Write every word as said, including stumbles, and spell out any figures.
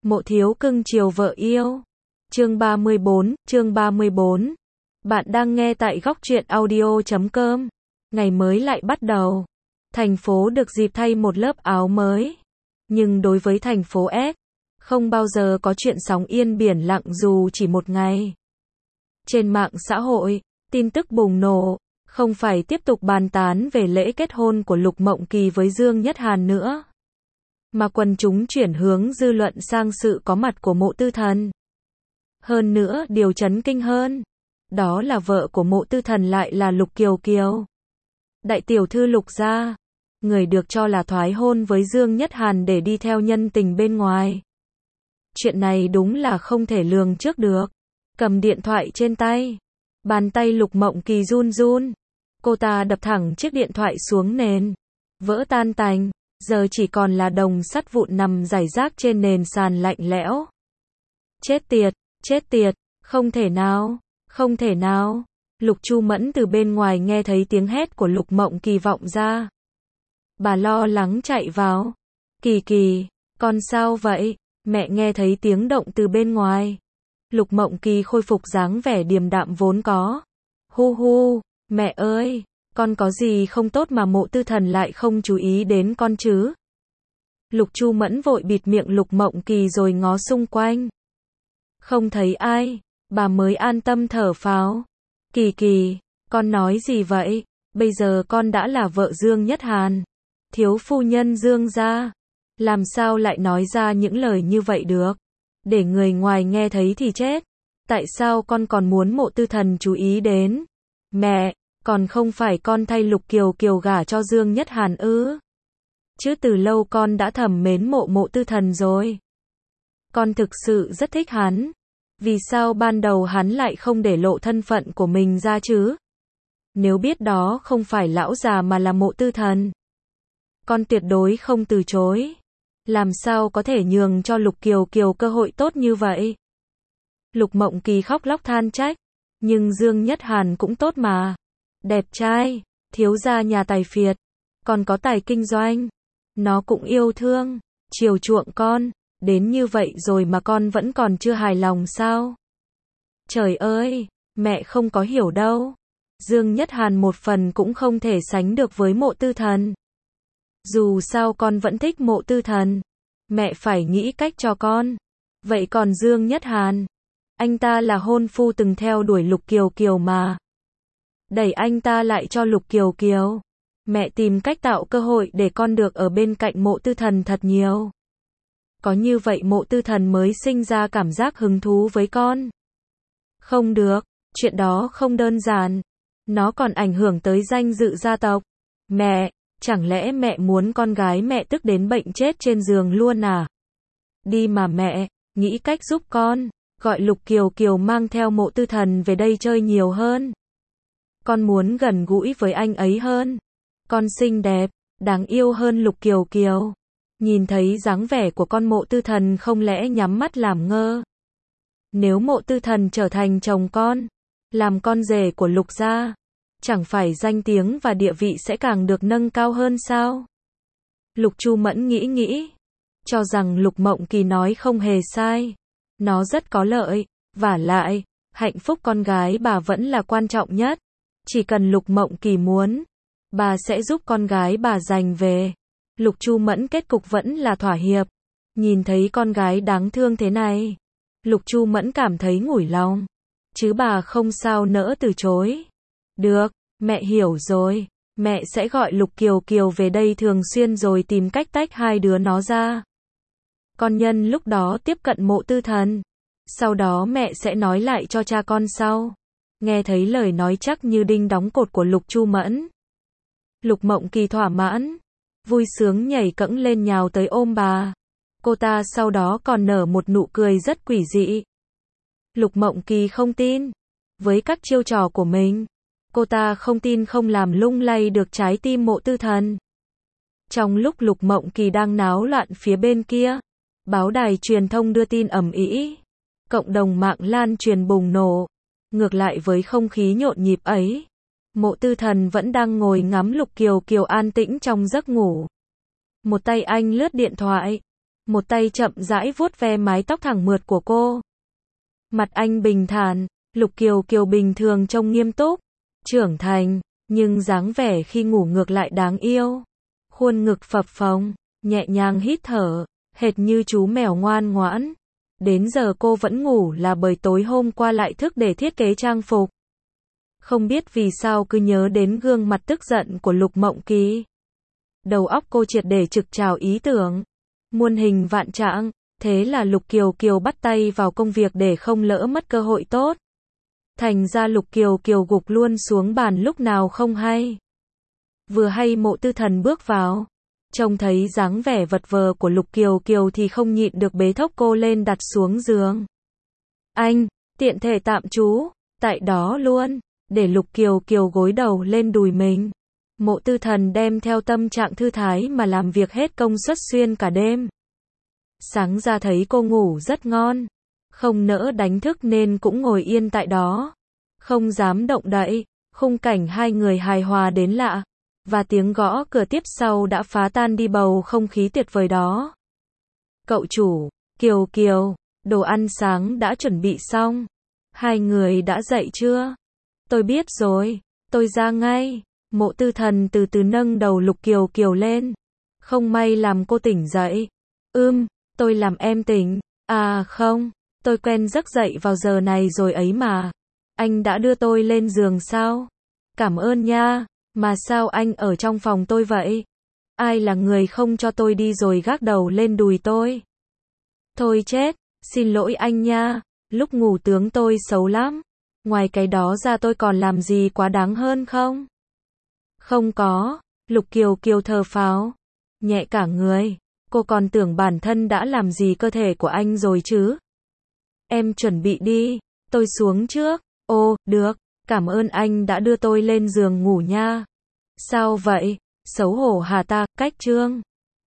Mộ thiếu cưng chiều vợ yêu. Chương ba mươi bốn, chương ba mươi bốn. Bạn đang nghe tại góc truyện audio chấm com. Ngày mới lại bắt đầu. Thành phố được dịp thay một lớp áo mới. Nhưng đối với thành phố S, không bao giờ có chuyện sóng yên biển lặng dù chỉ một ngày. Trên mạng xã hội, tin tức bùng nổ, không phải tiếp tục bàn tán về lễ kết hôn của Lục Mộng Kỳ với Dương Nhất Hàn nữa, mà quần chúng chuyển hướng dư luận sang sự có mặt của Mộ Tư Thần. Hơn nữa, điều chấn kinh hơn, đó là vợ của Mộ Tư Thần lại là Lục Kiều Kiều, đại tiểu thư Lục gia, người được cho là thoái hôn với Dương Nhất Hàn để đi theo nhân tình bên ngoài. Chuyện này đúng là không thể lường trước được. Cầm điện thoại trên tay, bàn tay Lục Mộng Kỳ run run, cô ta đập thẳng chiếc điện thoại xuống nền, vỡ tan tành, giờ chỉ còn là đồng sắt vụn nằm rải rác trên nền sàn lạnh lẽo. Chết tiệt, chết tiệt, không thể nào, không thể nào. Lục Chu Mẫn từ bên ngoài nghe thấy tiếng hét của Lục Mộng Kỳ vọng ra. Bà lo lắng chạy vào. Kỳ Kỳ, con sao vậy? Mẹ nghe thấy tiếng động từ bên ngoài. Lục Mộng Kỳ khôi phục dáng vẻ điềm đạm vốn có. Hu hu, mẹ ơi, con có gì không tốt mà Mộ Tư Thần lại không chú ý đến con chứ? Lục Chu Mẫn vội bịt miệng Lục Mộng Kỳ rồi ngó xung quanh. Không thấy ai, bà mới an tâm thở phào. Kỳ Kỳ, con nói gì vậy? Bây giờ con đã là vợ Dương Nhất Hàn, thiếu phu nhân Dương gia, làm sao lại nói ra những lời như vậy được? Để người ngoài nghe thấy thì chết. Tại sao con còn muốn Mộ Tư Thần chú ý đến? Mẹ, còn không phải con thay Lục Kiều Kiều gả cho Dương Nhất Hàn ư? Chứ từ lâu con đã thầm mến mộ Mộ Tư Thần rồi. Con thực sự rất thích hắn. Vì sao ban đầu hắn lại không để lộ thân phận của mình ra chứ? Nếu biết đó không phải lão già mà là Mộ Tư Thần, con tuyệt đối không từ chối. Làm sao có thể nhường cho Lục Kiều Kiều cơ hội tốt như vậy? Lục Mộng Kỳ khóc lóc than trách. Nhưng Dương Nhất Hàn cũng tốt mà. Đẹp trai, thiếu gia nhà tài phiệt, còn có tài kinh doanh. Nó cũng yêu thương, chiều chuộng con. Đến như vậy rồi mà con vẫn còn chưa hài lòng sao? Trời ơi, mẹ không có hiểu đâu. Dương Nhất Hàn một phần cũng không thể sánh được với Mộ Tư Thần. Dù sao con vẫn thích Mộ Tư Thần. Mẹ phải nghĩ cách cho con. Vậy còn Dương Nhất Hàn? Anh ta là hôn phu từng theo đuổi Lục Kiều Kiều mà. Đẩy anh ta lại cho Lục Kiều Kiều. Mẹ tìm cách tạo cơ hội để con được ở bên cạnh Mộ Tư Thần thật nhiều. Có như vậy Mộ Tư Thần mới sinh ra cảm giác hứng thú với con. Không được, chuyện đó không đơn giản. Nó còn ảnh hưởng tới danh dự gia tộc. Mẹ, chẳng lẽ mẹ muốn con gái mẹ tức đến bệnh chết trên giường luôn à? Đi mà mẹ, nghĩ cách giúp con. Gọi Lục Kiều Kiều mang theo Mộ Tư Thần về đây chơi nhiều hơn. Con muốn gần gũi với anh ấy hơn. Con xinh đẹp, đáng yêu hơn Lục Kiều Kiều. Nhìn thấy dáng vẻ của con Mộ Tư Thần không lẽ nhắm mắt làm ngơ. Nếu Mộ Tư Thần trở thành chồng con, làm con rể của Lục gia, chẳng phải danh tiếng và địa vị sẽ càng được nâng cao hơn sao? Lục Chu Mẫn nghĩ nghĩ, cho rằng Lục Mộng Kỳ nói không hề sai. Nó rất có lợi, vả lại, hạnh phúc con gái bà vẫn là quan trọng nhất. Chỉ cần Lục Mộng Kỳ muốn, bà sẽ giúp con gái bà giành về. Lục Chu Mẫn kết cục vẫn là thỏa hiệp. Nhìn thấy con gái đáng thương thế này, Lục Chu Mẫn cảm thấy nguội lòng. Chứ bà không sao nỡ từ chối. Được, mẹ hiểu rồi. Mẹ sẽ gọi Lục Kiều Kiều về đây thường xuyên rồi tìm cách tách hai đứa nó ra. Con nhân lúc đó tiếp cận Mộ Tư Thần. Sau đó mẹ sẽ nói lại cho cha con sau. Nghe thấy lời nói chắc như đinh đóng cột của Lục Chu Mẫn, Lục Mộng Kỳ thỏa mãn, vui sướng nhảy cẫng lên nhào tới ôm bà. Cô ta sau đó còn nở một nụ cười rất quỷ dị. Lục Mộng Kỳ không tin. Với các chiêu trò của mình, cô ta không tin không làm lung lay được trái tim Mộ Tư Thần. Trong lúc Lục Mộng Kỳ đang náo loạn phía bên kia, báo đài truyền thông đưa tin ầm ĩ, cộng đồng mạng lan truyền bùng nổ. Ngược lại với không khí nhộn nhịp ấy, Mộ Tư Thần vẫn đang ngồi ngắm Lục Kiều Kiều an tĩnh trong giấc ngủ. Một tay anh lướt điện thoại, một tay chậm rãi vuốt ve mái tóc thẳng mượt của cô. Mặt anh bình thản, Lục Kiều Kiều bình thường trông nghiêm túc, trưởng thành, nhưng dáng vẻ khi ngủ ngược lại đáng yêu. Khuôn ngực phập phồng, nhẹ nhàng hít thở, hệt như chú mèo ngoan ngoãn. Đến giờ cô vẫn ngủ là bởi tối hôm qua lại thức để thiết kế trang phục. Không biết vì sao cứ nhớ đến gương mặt tức giận của Lục Mộng Kỳ. Đầu óc cô triệt để trực trào ý tưởng. Muôn hình vạn trạng, thế là Lục Kiều Kiều bắt tay vào công việc để không lỡ mất cơ hội tốt. Thành ra Lục Kiều Kiều gục luôn xuống bàn lúc nào không hay. Vừa hay Mộ Tư Thần bước vào, trông thấy dáng vẻ vật vờ của Lục Kiều Kiều thì không nhịn được bế thốc cô lên đặt xuống giường. Anh, tiện thể tạm trú, tại đó luôn, để Lục Kiều Kiều gối đầu lên đùi mình. Mộ Tư Thần đem theo tâm trạng thư thái mà làm việc hết công suất xuyên cả đêm. Sáng ra thấy cô ngủ rất ngon, không nỡ đánh thức nên cũng ngồi yên tại đó, không dám động đậy. Khung cảnh hai người hài hòa đến lạ, và tiếng gõ cửa tiếp sau đã phá tan đi bầu không khí tuyệt vời đó. Cậu chủ, Kiều Kiều, đồ ăn sáng đã chuẩn bị xong. Hai người đã dậy chưa? Tôi biết rồi, tôi ra ngay. Mộ Tư Thần từ từ nâng đầu Lục Kiều Kiều lên. Không may làm cô tỉnh dậy. Ưm, tôi làm em tỉnh. À không, tôi quen giấc dậy vào giờ này rồi ấy mà. Anh đã đưa tôi lên giường sao? Cảm ơn nha, mà sao anh ở trong phòng tôi vậy? Ai là người không cho tôi đi rồi gác đầu lên đùi tôi? Thôi chết, xin lỗi anh nha, lúc ngủ tướng tôi xấu lắm. Ngoài cái đó ra tôi còn làm gì quá đáng hơn không? Không có, Lục Kiều Kiều thở phào, nhẹ cả người, cô còn tưởng bản thân đã làm gì cơ thể của anh rồi chứ. Em chuẩn bị đi, tôi xuống trước. Ồ, được, cảm ơn anh đã đưa tôi lên giường ngủ nha. Sao vậy? Xấu hổ hả ta, cách trương.